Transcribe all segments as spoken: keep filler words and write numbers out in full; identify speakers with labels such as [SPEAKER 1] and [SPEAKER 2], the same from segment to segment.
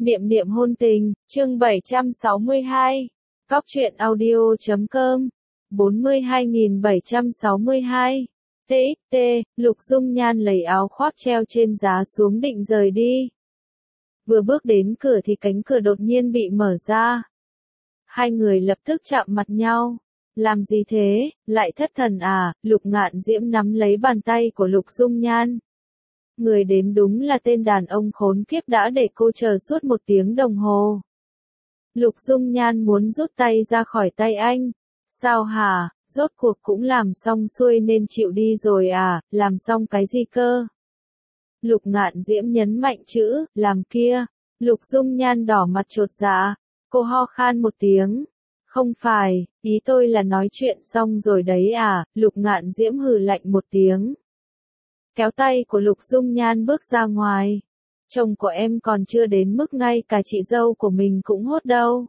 [SPEAKER 1] Niệm niệm hôn tình, chương bảy trăm sáu mươi hai. Cóc truyện audio chấm com. bốn mươi hai nghìn bảy trăm sáu mươi hai. tê ích tê, Lục Dung Nhan lấy áo khoác treo trên giá xuống định rời đi. Vừa bước đến cửa thì cánh cửa đột nhiên bị mở ra. Hai người lập tức chạm mặt nhau. Làm gì thế, lại thất thần à? Lục Ngạn Diễm nắm lấy bàn tay của Lục Dung Nhan. Người đến đúng là tên đàn ông khốn kiếp đã để cô chờ suốt một tiếng đồng hồ. Lục Dung Nhan muốn rút tay ra khỏi tay anh. Sao hả, rốt cuộc cũng làm xong xuôi nên chịu đi rồi à, làm xong cái gì cơ? Lục Ngạn Diễm nhấn mạnh chữ, làm kia. Lục Dung Nhan đỏ mặt chột dạ. Cô ho khan một tiếng. Không phải, ý tôi là nói chuyện xong rồi đấy à, Lục Ngạn Diễm hừ lạnh một tiếng. Kéo tay của Lục Dung Nhan bước ra ngoài. Chồng của em còn chưa đến mức ngay cả chị dâu của mình cũng hốt đâu.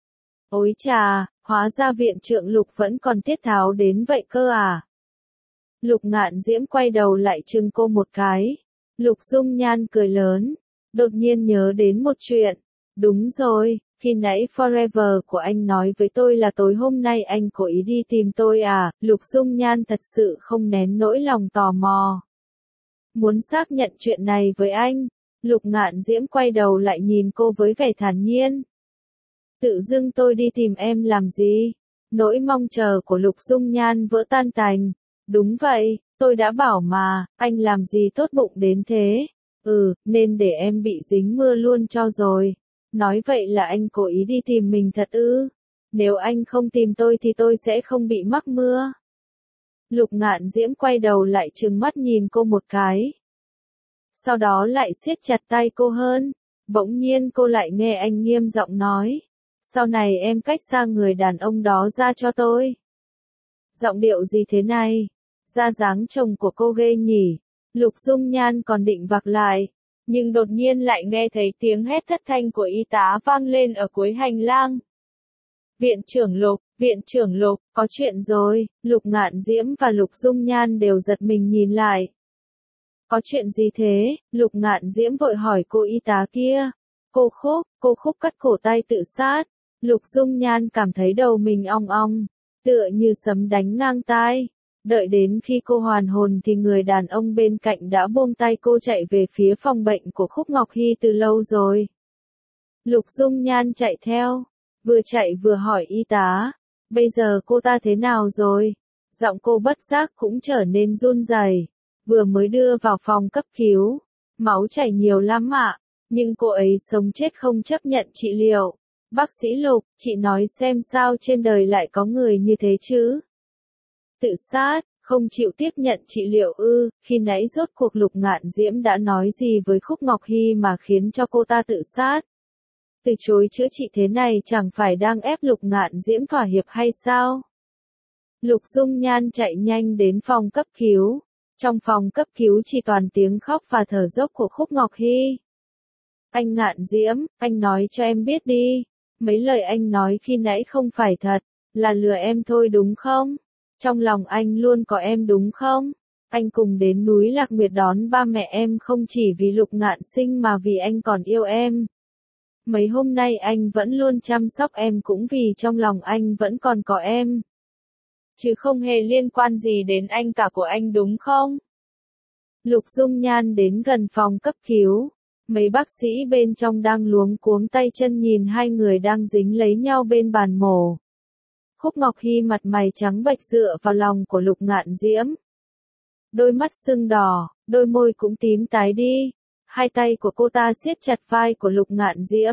[SPEAKER 1] Ôi chà, hóa ra viện trưởng Lục vẫn còn tiết tháo đến vậy cơ à. Lục Ngạn Diễm quay đầu lại chừng cô một cái. Lục Dung Nhan cười lớn. Đột nhiên nhớ đến một chuyện. Đúng rồi, khi nãy Forever của anh nói với tôi là tối hôm nay anh cố ý đi tìm tôi à. Lục Dung Nhan thật sự không nén nỗi lòng tò mò. Muốn xác nhận chuyện này với anh. Lục Ngạn Diễm quay đầu lại nhìn cô với vẻ thản nhiên. Tự dưng tôi đi tìm em làm gì? Nỗi mong chờ của Lục Dung Nhan vỡ tan tành. Đúng vậy, tôi đã bảo mà, anh làm gì tốt bụng đến thế? Ừ, nên để em bị dính mưa luôn cho rồi. Nói vậy là anh cố ý đi tìm mình thật ư? Nếu anh không tìm tôi thì tôi sẽ không bị mắc mưa. Lục Ngạn Diễm quay đầu lại trừng mắt nhìn cô một cái. Sau đó lại siết chặt tay cô hơn. Bỗng nhiên cô lại nghe anh nghiêm giọng nói. Sau này em cách xa người đàn ông đó ra cho tôi. Giọng điệu gì thế này? Da dáng chồng của cô ghê nhỉ? Lục Dung Nhan còn định vặc lại. Nhưng đột nhiên lại nghe thấy tiếng hét thất thanh của y tá vang lên ở cuối hành lang. Viện trưởng Lục, viện trưởng Lục, có chuyện rồi. Lục Ngạn Diễm và Lục Dung Nhan đều giật mình nhìn lại. Có chuyện gì thế? Lục Ngạn Diễm vội hỏi cô y tá kia. Cô Khúc, cô Khúc cắt cổ tay tự sát. Lục Dung Nhan cảm thấy đầu mình ong ong, tựa như sấm đánh ngang tai. Đợi đến khi cô hoàn hồn thì người đàn ông bên cạnh đã buông tay cô chạy về phía phòng bệnh của Khúc Ngọc Hy từ lâu rồi. Lục Dung Nhan chạy theo, vừa chạy vừa hỏi y tá, bây giờ cô ta thế nào rồi? Giọng cô bất giác cũng trở nên run rẩy. Vừa mới đưa vào phòng cấp cứu, máu chảy nhiều lắm ạ, nhưng cô ấy sống chết không chấp nhận trị liệu. Bác sĩ Lục, chị nói xem sao trên đời lại có người như thế chứ? Tự sát, không chịu tiếp nhận trị liệu ư? Khi nãy rốt cuộc Lục Ngạn Diễm đã nói gì với Khúc Ngọc Hy mà khiến cho cô ta tự sát? Từ chối chữa trị thế này chẳng phải đang ép Lục Ngạn Diễm thỏa hiệp hay sao? Lục Dung Nhan chạy nhanh đến phòng cấp cứu. Trong phòng cấp cứu chỉ toàn tiếng khóc và thở dốc của Khúc Ngọc Hy. Anh Ngạn Diễm, anh nói cho em biết đi. Mấy lời anh nói khi nãy không phải thật, là lừa em thôi đúng không? Trong lòng anh luôn có em đúng không? Anh cùng đến núi Lạc Nguyệt đón ba mẹ em không chỉ vì Lục Ngạn Sinh mà vì anh còn yêu em. Mấy hôm nay anh vẫn luôn chăm sóc em cũng vì trong lòng anh vẫn còn có em. Chứ không hề liên quan gì đến anh cả của anh đúng không? Lục Dung Nhan đến gần phòng cấp cứu. Mấy bác sĩ bên trong đang luống cuống tay chân nhìn hai người đang dính lấy nhau bên bàn mổ. Khúc Ngọc Hy mặt mày trắng bệch dựa vào lòng của Lục Ngạn Diễm. Đôi mắt sưng đỏ, đôi môi cũng tím tái đi. Hai tay của cô ta siết chặt vai của Lục Ngạn Diễm.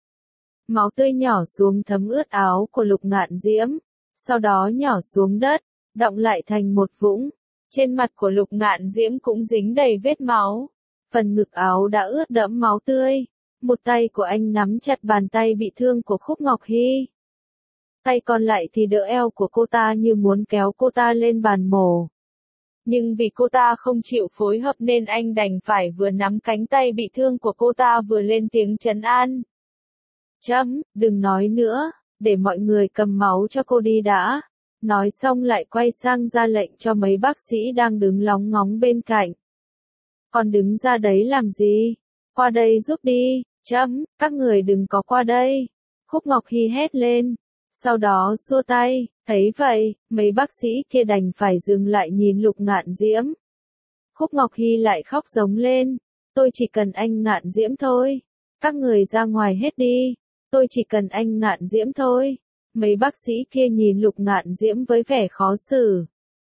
[SPEAKER 1] Máu tươi nhỏ xuống thấm ướt áo của Lục Ngạn Diễm. Sau đó nhỏ xuống đất, đọng lại thành một vũng. Trên mặt của Lục Ngạn Diễm cũng dính đầy vết máu. Phần ngực áo đã ướt đẫm máu tươi. Một tay của anh nắm chặt bàn tay bị thương của Khúc Ngọc Hy. Tay còn lại thì đỡ eo của cô ta như muốn kéo cô ta lên bàn mổ. Nhưng vì cô ta không chịu phối hợp nên anh đành phải vừa nắm cánh tay bị thương của cô ta vừa lên tiếng trấn an. Chấm, đừng nói nữa, để mọi người cầm máu cho cô đi đã. Nói xong lại quay sang ra lệnh cho mấy bác sĩ đang đứng lóng ngóng bên cạnh. Còn đứng ra đấy làm gì? Qua đây giúp đi, Chấm, các người đừng có qua đây. Khúc Ngọc Hy hét lên. Sau đó xua tay, thấy vậy, mấy bác sĩ kia đành phải dừng lại nhìn Lục Ngạn Diễm. Khúc Ngọc Hy lại khóc giống lên. Tôi chỉ cần anh Ngạn Diễm thôi. Các người ra ngoài hết đi. Tôi chỉ cần anh Ngạn Diễm thôi. Mấy bác sĩ kia nhìn Lục Ngạn Diễm với vẻ khó xử.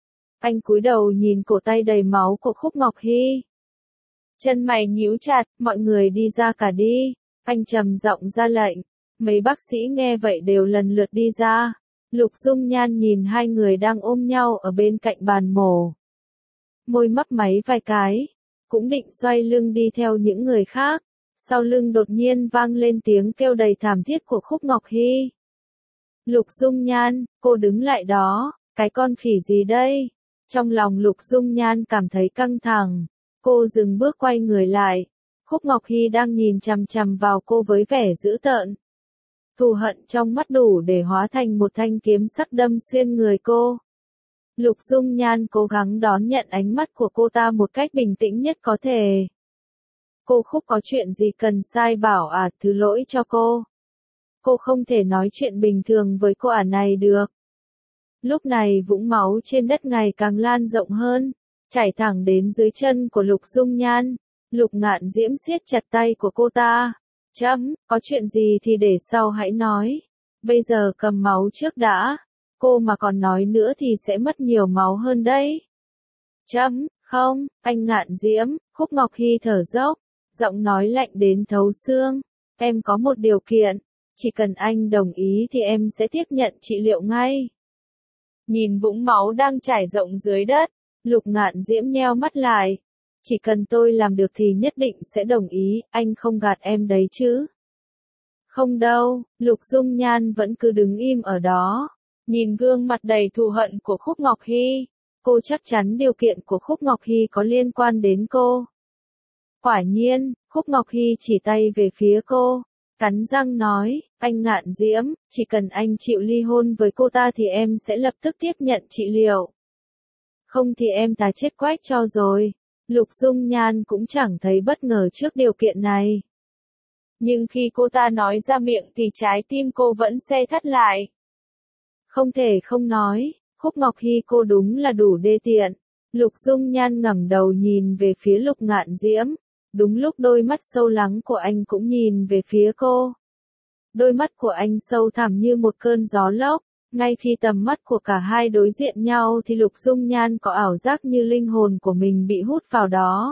[SPEAKER 1] Anh cúi đầu nhìn cổ tay đầy máu của Khúc Ngọc Hy. Chân mày nhíu chặt, mọi người đi ra cả đi. Anh trầm giọng ra lệnh. Mấy bác sĩ nghe vậy đều lần lượt đi ra. Lục Dung Nhan nhìn hai người đang ôm nhau ở bên cạnh bàn mổ. Môi mấp máy vài cái. Cũng định xoay lưng đi theo những người khác. Sau lưng đột nhiên vang lên tiếng kêu đầy thảm thiết của Khúc Ngọc Hy. Lục Dung Nhan, cô đứng lại đó, cái con khỉ gì đây? Trong lòng Lục Dung Nhan cảm thấy căng thẳng. Cô dừng bước quay người lại. Khúc Ngọc Hy đang nhìn chằm chằm vào cô với vẻ dữ tợn. Thù hận trong mắt đủ để hóa thành một thanh kiếm sắc đâm xuyên người cô. Lục Dung Nhan cố gắng đón nhận ánh mắt của cô ta một cách bình tĩnh nhất có thể. Cô Khúc có chuyện gì cần sai bảo à, thứ lỗi cho cô. Cô không thể nói chuyện bình thường với cô ả này được. Lúc này vũng máu trên đất ngày càng lan rộng hơn, chảy thẳng đến dưới chân của Lục Dung Nhan. Lục Ngạn Diễm siết chặt tay của cô ta. Chấm, có chuyện gì thì để sau hãy nói. Bây giờ cầm máu trước đã. Cô mà còn nói nữa thì sẽ mất nhiều máu hơn đấy. Chấm, không, anh Ngạn Diễm. Khúc Ngọc Hy thở dốc, giọng nói lạnh đến thấu xương. Em có một điều kiện. Chỉ cần anh đồng ý thì em sẽ tiếp nhận trị liệu ngay. Nhìn vũng máu đang chảy rộng dưới đất, Lục Ngạn Diễm nheo mắt lại. Chỉ cần tôi làm được thì nhất định sẽ đồng ý, anh không gạt em đấy chứ. Không đâu, Lục Dung Nhan vẫn cứ đứng im ở đó. Nhìn gương mặt đầy thù hận của Khúc Ngọc Hy, cô chắc chắn điều kiện của Khúc Ngọc Hy có liên quan đến cô. Quả nhiên, Khúc Ngọc Hy chỉ tay về phía cô. Cắn răng nói, anh Ngạn Diễm, chỉ cần anh chịu ly hôn với cô ta thì em sẽ lập tức tiếp nhận trị liệu. Không thì em ta chết quách cho rồi. Lục Dung Nhan cũng chẳng thấy bất ngờ trước điều kiện này. Nhưng khi cô ta nói ra miệng thì trái tim cô vẫn se thắt lại. Không thể không nói, Khúc Ngọc Hy cô đúng là đủ đê tiện. Lục Dung Nhan ngẩng đầu nhìn về phía Lục Ngạn Diễm. Đúng lúc đôi mắt sâu lắng của anh cũng nhìn về phía cô. Đôi mắt của anh sâu thẳm như một cơn gió lốc. Ngay khi tầm mắt của cả hai đối diện nhau thì Lục Dung Nhan có ảo giác như linh hồn của mình bị hút vào đó.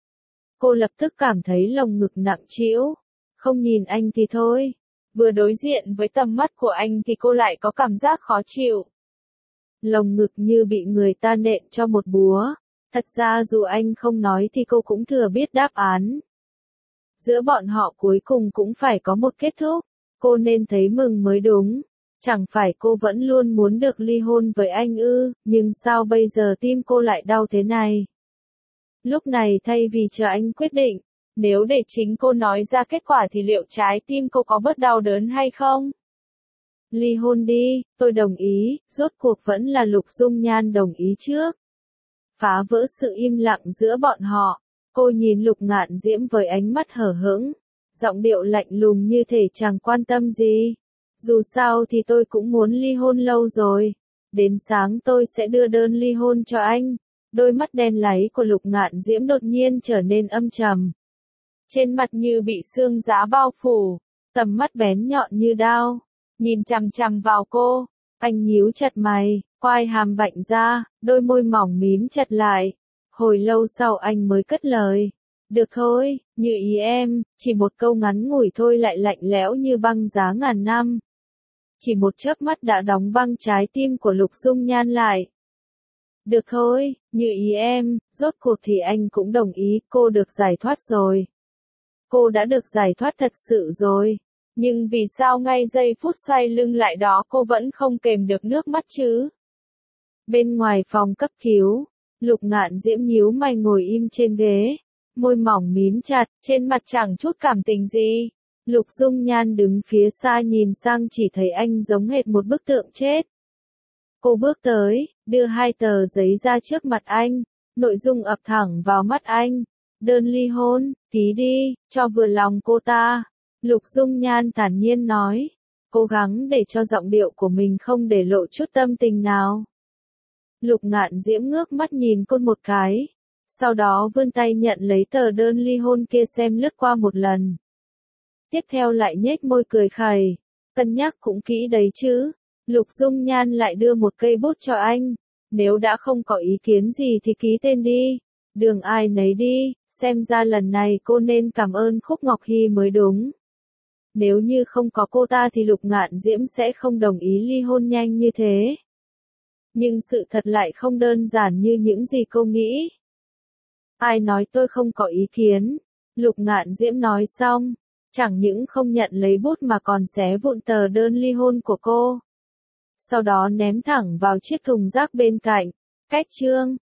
[SPEAKER 1] Cô lập tức cảm thấy lồng ngực nặng trĩu. Không nhìn anh thì thôi. Vừa đối diện với tầm mắt của anh thì cô lại có cảm giác khó chịu. Lồng ngực như bị người ta nện cho một búa. Thật ra dù anh không nói thì cô cũng thừa biết đáp án. Giữa bọn họ cuối cùng cũng phải có một kết thúc. Cô nên thấy mừng mới đúng. Chẳng phải cô vẫn luôn muốn được ly hôn với anh ư, nhưng sao bây giờ tim cô lại đau thế này? Lúc này thay vì chờ anh quyết định, nếu để chính cô nói ra kết quả thì liệu trái tim cô có bớt đau đớn hay không? Ly hôn đi, tôi đồng ý, rốt cuộc vẫn là Lục Dung Nhan đồng ý trước. Phá vỡ sự im lặng giữa bọn họ, cô nhìn Lục Ngạn Diễm với ánh mắt hờ hững, giọng điệu lạnh lùng như thể chẳng quan tâm gì. Dù sao thì tôi cũng muốn ly hôn lâu rồi. Đến sáng tôi sẽ đưa đơn ly hôn cho anh. Đôi mắt đen láy của Lục Ngạn Diễm đột nhiên trở nên âm trầm. Trên mặt như bị sương giá bao phủ, tầm mắt bén nhọn như đao, nhìn chằm chằm vào cô. Anh nhíu chặt mày, quai hàm bạnh ra, đôi môi mỏng mím chặt lại. Hồi lâu sau anh mới cất lời. Được thôi, như ý em, chỉ một câu ngắn ngủi thôi lại lạnh lẽo như băng giá ngàn năm. Chỉ một chớp mắt đã đóng băng trái tim của Lục Dung Nhan lại. Được thôi, như ý em, rốt cuộc thì anh cũng đồng ý, cô được giải thoát rồi. Cô đã được giải thoát thật sự rồi. Nhưng vì sao ngay giây phút xoay lưng lại đó cô vẫn không kềm được nước mắt chứ? Bên ngoài phòng cấp cứu, Lục Ngạn Diễm nhíu mày ngồi im trên ghế, môi mỏng mím chặt, trên mặt chẳng chút cảm tình gì. Lục Dung Nhan đứng phía xa nhìn sang chỉ thấy anh giống hệt một bức tượng chết. Cô bước tới, đưa hai tờ giấy ra trước mặt anh, nội dung ập thẳng vào mắt anh. Đơn ly hôn, ký đi, cho vừa lòng cô ta. Lục Dung Nhan thản nhiên nói, cố gắng để cho giọng điệu của mình không để lộ chút tâm tình nào. Lục Ngạn Diễm ngước mắt nhìn cô một cái, sau đó vươn tay nhận lấy tờ đơn ly hôn kia xem lướt qua một lần. Tiếp theo lại nhếch môi cười khẩy, cân nhắc cũng kỹ đấy chứ. Lục Dung Nhan lại đưa một cây bút cho anh, nếu đã không có ý kiến gì thì ký tên đi, đường ai nấy đi, xem ra lần này cô nên cảm ơn Khúc Ngọc Hy mới đúng. Nếu như không có cô ta thì Lục Ngạn Diễm sẽ không đồng ý ly hôn nhanh như thế. Nhưng sự thật lại không đơn giản như những gì cô nghĩ. Ai nói tôi không có ý kiến? Lục Ngạn Diễm nói xong, chẳng những không nhận lấy bút mà còn xé vụn tờ đơn ly hôn của cô. Sau đó ném thẳng vào chiếc thùng rác bên cạnh. Cách chương